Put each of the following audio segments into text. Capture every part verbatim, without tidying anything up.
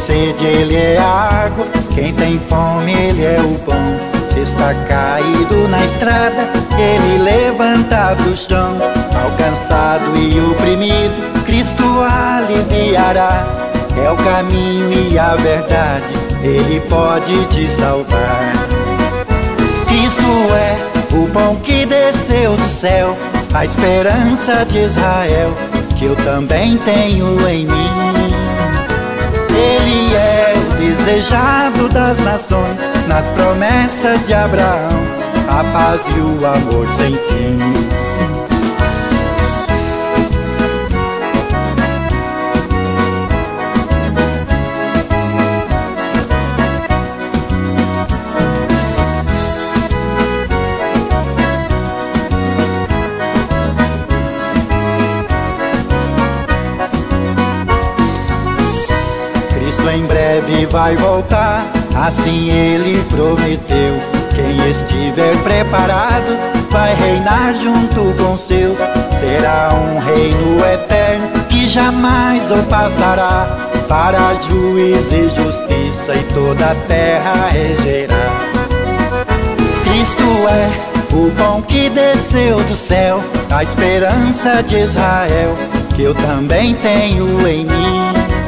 sede, Ele é a água. Quem tem fome, Ele é o pão. Se está caído na estrada, Ele levanta do chão. Alcançado e oprimido, Cristo aliviará. É o caminho e a verdade, Ele pode te salvar. Cristo é o pão que desceu do céu, a esperança de Israel, que eu também tenho em mim. Ele é o desejado das nações, nas promessas de Abraão, a paz e o amor sem fim. Cristo em breve vai voltar, assim Ele prometeu. Quem estiver preparado vai reinar junto com seus. Será um reino eterno que jamais ou passará. Fará juízo e justiça e toda a terra regerá. Cristo é o pão que desceu do céu, a esperança de Israel, que eu também tenho em mim.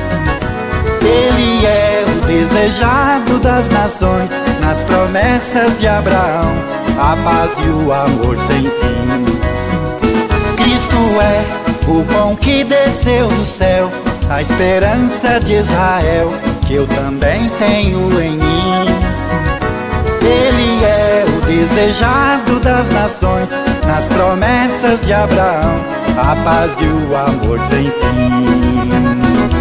Ele é o desejado das nações, nas promessas de Abraão, a paz e o amor sem fim. Cristo é o pão que desceu do céu, a esperança de Israel, que eu também tenho em mim. Ele é o desejado das nações, nas promessas de Abraão, a paz e o amor sem fim.